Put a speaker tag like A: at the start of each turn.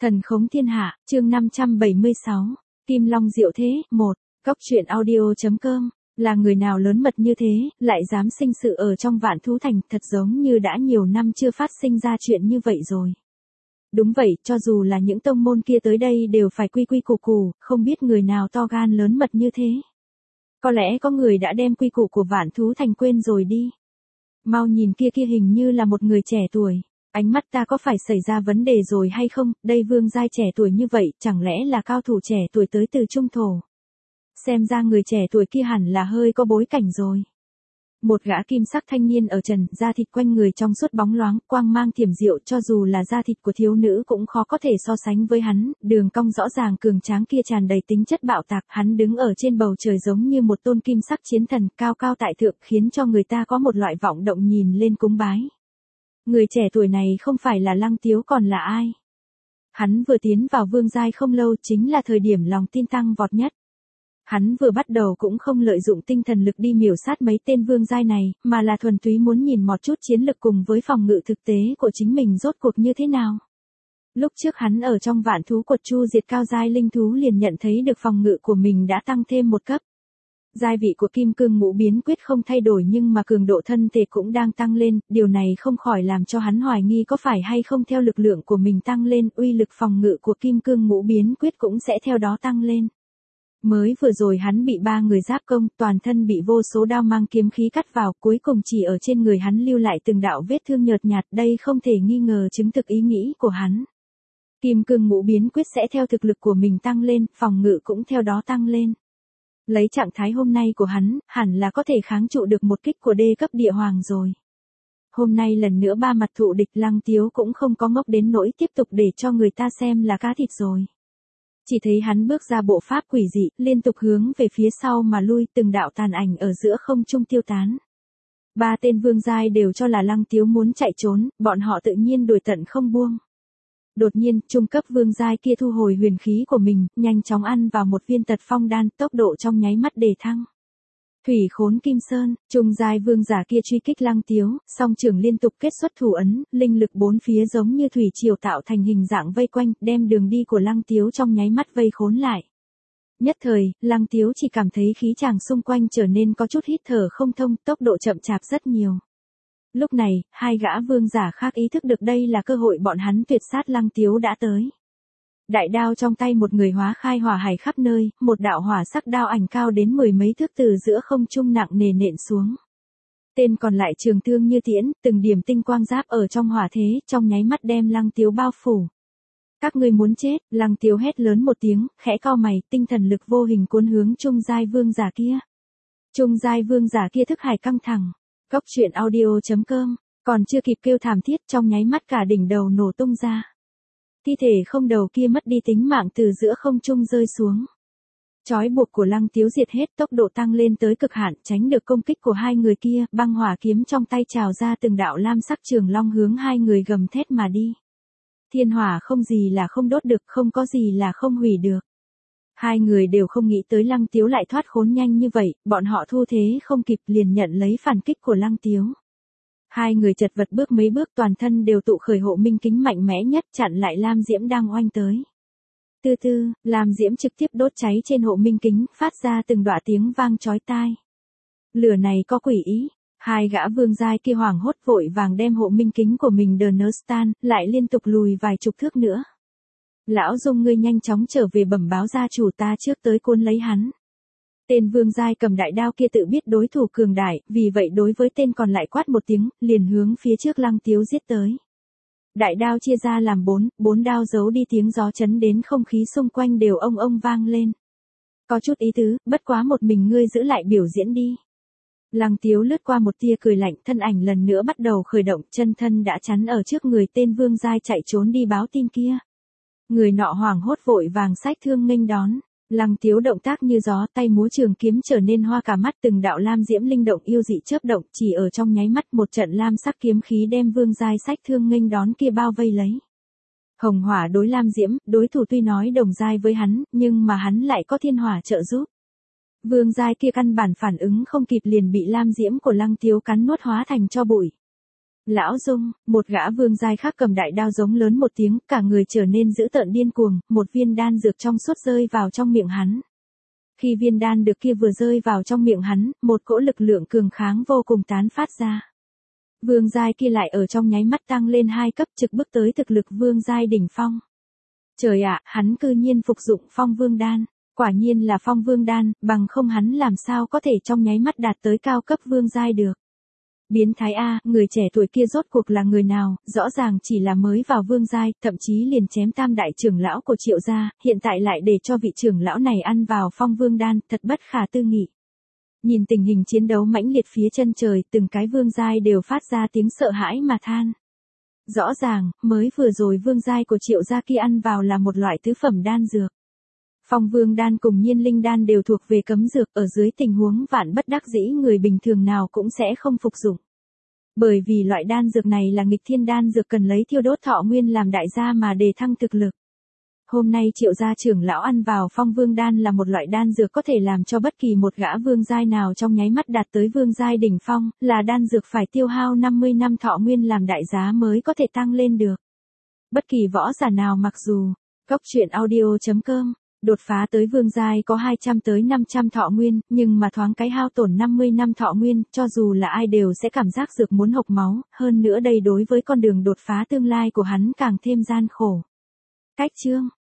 A: Thần khống thiên hạ, chương 576, Kim Long diệu thế, 1, Cóc truyện audio.com, là người nào lớn mật như thế, lại dám sinh sự ở trong Vạn Thú Thành, thật giống như đã nhiều năm chưa phát sinh ra chuyện như vậy rồi. Đúng vậy, cho dù là những tông môn kia tới đây đều phải quy quy củ củ, không biết người nào to gan lớn mật như thế. Có lẽ có người đã đem quy củ của Vạn Thú Thành quên rồi đi. Mau nhìn kia hình như là một người trẻ tuổi. Ánh mắt ta có phải xảy ra vấn đề rồi hay không, đây vương giai trẻ tuổi như vậy, chẳng lẽ là cao thủ trẻ tuổi tới từ Trung Thổ. Xem ra người trẻ tuổi kia hẳn là hơi có bối cảnh rồi. Một gã kim sắc thanh niên ở trần, da thịt quanh người trong suốt bóng loáng, quang mang thiểm diệu, cho dù là da thịt của thiếu nữ cũng khó có thể so sánh với hắn, đường cong rõ ràng cường tráng kia tràn đầy tính chất bạo tạc, hắn đứng ở trên bầu trời giống như một tôn kim sắc chiến thần, cao cao tại thượng, khiến cho người ta có một loại vọng động nhìn lên cúng bái. Người trẻ tuổi này không phải là Lăng Tiếu còn là ai? Hắn vừa tiến vào vương giai không lâu, chính là thời điểm lòng tin tăng vọt nhất. Hắn vừa bắt đầu cũng không lợi dụng tinh thần lực đi miểu sát mấy tên vương giai này, mà là thuần túy muốn nhìn một chút chiến lực cùng với phòng ngự thực tế của chính mình rốt cuộc như thế nào. Lúc trước hắn ở trong Vạn Thú Quật chu diệt cao giai linh thú liền nhận thấy được phòng ngự của mình đã tăng thêm một cấp. Giai vị của Kim Cương Ngũ Biến Quyết không thay đổi nhưng mà cường độ thân thể cũng đang tăng lên, điều này không khỏi làm cho hắn hoài nghi có phải hay không theo lực lượng của mình tăng lên, uy lực phòng ngự của Kim Cương Ngũ Biến Quyết cũng sẽ theo đó tăng lên. Mới vừa rồi hắn bị 3 người giáp công, toàn thân bị vô số đao mang kiếm khí cắt vào, cuối cùng chỉ ở trên người hắn lưu lại từng đạo vết thương nhợt nhạt, đây không thể nghi ngờ chứng thực ý nghĩ của hắn. Kim Cương Ngũ Biến Quyết sẽ theo thực lực của mình tăng lên, phòng ngự cũng theo đó tăng lên. Lấy trạng thái hôm nay của hắn, hẳn là có thể kháng trụ được một kích của đê cấp địa hoàng rồi. Hôm nay lần nữa ba mặt thụ địch, Lăng Tiếu cũng không có ngốc đến nỗi tiếp tục để cho người ta xem là cá thịt rồi. Chỉ thấy hắn bước ra bộ pháp quỷ dị, liên tục hướng về phía sau mà lui, từng đạo tàn ảnh ở giữa không trung tiêu tán. 3 tên vương giai đều cho là Lăng Tiếu muốn chạy trốn, bọn họ tự nhiên đuổi tận không buông. Đột nhiên, trung cấp vương giai kia thu hồi huyền khí của mình, nhanh chóng ăn vào một viên tật phong đan, tốc độ trong nháy mắt đề thăng. Thủy Khốn Kim Sơn, trung giai vương giả kia truy kích Lăng Tiếu, song trưởng liên tục kết xuất thủ ấn, linh lực bốn phía giống như thủy triều tạo thành hình dạng vây quanh, đem đường đi của Lăng Tiếu trong nháy mắt vây khốn lại. Nhất thời, Lăng Tiếu chỉ cảm thấy khí tràng xung quanh trở nên có chút hít thở không thông, tốc độ chậm chạp rất nhiều. Lúc này, 2 gã vương giả khác ý thức được đây là cơ hội bọn hắn tuyệt sát Lăng Tiếu đã tới. Đại đao trong tay một người hóa khai hỏa hải khắp nơi, một đạo hỏa sắc đao ảnh cao đến 10 mấy thước từ giữa không trung nặng nề nện xuống. Tên còn lại trường thương như tiễn, từng điểm tinh quang giáp ở trong hỏa thế, trong nháy mắt đem Lăng Tiếu bao phủ. Các ngươi muốn chết, Lăng Tiếu hét lớn một tiếng, khẽ cau mày, tinh thần lực vô hình cuốn hướng trung giai vương giả kia. Trung giai vương giả kia thức hải căng thẳng. Cóc truyện audio.com, còn chưa kịp kêu thảm thiết trong nháy mắt cả đỉnh đầu nổ tung ra. Thi thể không đầu kia mất đi tính mạng từ giữa không trung rơi xuống. Trói buộc của Lăng Tiếu diệt hết, tốc độ tăng lên tới cực hạn, tránh được công kích của 2 người kia, băng hỏa kiếm trong tay trào ra từng đạo lam sắc trường long hướng 2 người gầm thét mà đi. Thiên hỏa không gì là không đốt được, không có gì là không hủy được. 2 người đều không nghĩ tới Lăng Tiếu lại thoát khốn nhanh như vậy, bọn họ thu thế không kịp liền nhận lấy phản kích của Lăng Tiếu. 2 người chật vật bước mấy bước, toàn thân đều tụ khởi hộ minh kính mạnh mẽ nhất, chặn lại lam diễm đang oanh tới. Từ từ, lam diễm trực tiếp đốt cháy trên hộ minh kính, phát ra từng đọa tiếng vang chói tai. Lửa này có quỷ ý. 2 gã vương giai kia hoảng hốt vội vàng đem hộ minh kính của mình đờ nớ stan, lại liên tục lùi vài chục thước nữa. Lão Dung, ngươi nhanh chóng trở về bẩm báo gia chủ, ta trước tới cuốn lấy hắn. Tên vương giai cầm đại đao kia tự biết đối thủ cường đại, vì vậy đối với tên còn lại quát một tiếng, liền hướng phía trước Lăng Tiếu giết tới. Đại đao chia ra làm 4 đao giấu đi, tiếng gió chấn đến không khí xung quanh đều ông vang lên. Có chút ý tứ, bất quá một mình ngươi giữ lại biểu diễn đi. Lăng Tiếu lướt qua một tia cười lạnh, thân ảnh lần nữa bắt đầu khởi động, chân thân đã chắn ở trước người tên vương giai chạy trốn đi báo tin kia. Người nọ hoảng hốt vội vàng xách thương nghênh đón. Lăng Tiếu động tác như gió, tay múa trường kiếm trở nên hoa cả mắt, từng đạo lam diễm linh động yêu dị chớp động, chỉ ở trong nháy mắt một trận lam sắc kiếm khí đem vương giai xách thương nghênh đón kia bao vây lấy. Hồng hỏa đối lam diễm, đối thủ tuy nói đồng giai với hắn, nhưng mà hắn lại có thiên hỏa trợ giúp. Vương giai kia căn bản phản ứng không kịp liền bị lam diễm của Lăng Tiếu cắn nuốt hóa thành tro bụi. Lão Dung, một gã vương giai khác cầm đại đao giống lớn một tiếng, cả người trở nên dữ tợn điên cuồng, một viên đan dược trong suốt rơi vào trong miệng hắn. Khi viên đan dược kia vừa rơi vào trong miệng hắn, một cỗ lực lượng cường kháng vô cùng tán phát ra. Vương giai kia lại ở trong nháy mắt tăng lên 2 cấp, trực bước tới thực lực vương giai đỉnh phong. Trời ạ, hắn cư nhiên phục dụng phong vương đan, quả nhiên là phong vương đan, bằng không hắn làm sao có thể trong nháy mắt đạt tới cao cấp vương giai được. Biến thái A, người trẻ tuổi kia rốt cuộc là người nào, rõ ràng chỉ là mới vào vương giai, thậm chí liền chém tam đại trưởng lão của Triệu gia, hiện tại lại để cho vị trưởng lão này ăn vào phong vương đan, thật bất khả tư nghị. Nhìn tình hình chiến đấu mãnh liệt phía chân trời, từng cái vương giai đều phát ra tiếng sợ hãi mà than. Rõ ràng, mới vừa rồi vương giai của Triệu gia kia ăn vào là một loại tứ phẩm đan dược. Phong vương đan cùng nhiên linh đan đều thuộc về cấm dược, ở dưới tình huống vạn bất đắc dĩ người bình thường nào cũng sẽ không phục dụng. Bởi vì loại đan dược này là nghịch thiên đan dược, cần lấy thiêu đốt thọ nguyên làm đại gia mà đề thăng thực lực. Hôm nay Triệu gia trưởng lão ăn vào phong vương đan là một loại đan dược có thể làm cho bất kỳ một gã vương giai nào trong nháy mắt đạt tới vương giai đỉnh phong, là đan dược phải tiêu hao 50 năm thọ nguyên làm đại giá mới có thể tăng lên được. Bất kỳ võ giả nào mặc dù, coctruyện.audio.com, đột phá tới vương giai có 200 tới 500 thọ nguyên, nhưng mà thoáng cái hao tổn 50 năm thọ nguyên, cho dù là ai đều sẽ cảm giác dược muốn hộc máu, hơn nữa đây đối với con đường đột phá tương lai của hắn càng thêm gian khổ. Cách chương